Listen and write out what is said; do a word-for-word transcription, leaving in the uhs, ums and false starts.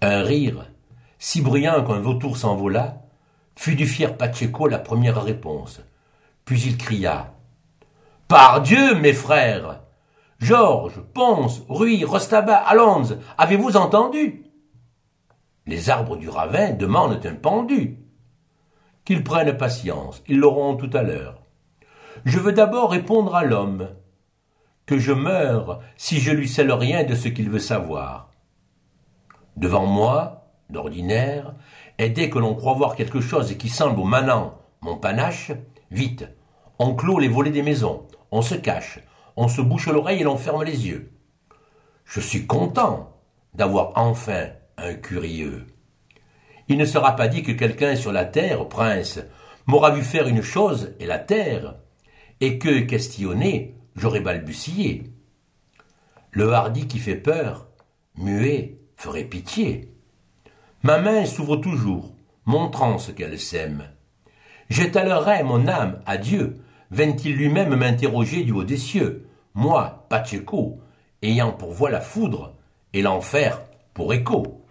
Un rire, si bruyant qu'un vautour s'envola, fut du fier Pacheco la première réponse. Puis il cria « Pardieu, mes frères! Georges, Ponce, Ruy, Rostabat, Alonze, avez-vous entendu? Les arbres du ravin demandent un pendu. Qu'ils prennent patience, ils l'auront tout à l'heure. Je veux d'abord répondre à l'homme, que je meure si je lui cèle rien de ce qu'il veut savoir. Devant moi, d'ordinaire, et dès que l'on croit voir quelque chose qui semble au manant mon panache, vite, on clôt les volets des maisons, on se cache, on se bouche l'oreille et l'on ferme les yeux. Je suis content d'avoir enfin un curieux. Il ne sera pas dit que quelqu'un sur la terre, prince, m'aura vu faire une chose et la terre, et que, questionné, j'aurais balbutié. Le hardi qui fait peur, muet, ferait pitié. Ma main s'ouvre toujours, montrant ce qu'elle sème. J'étalerai mon âme à Dieu, vint-il lui-même m'interroger du haut des cieux, moi, Pacheco, ayant pour voix la foudre et l'enfer pour écho.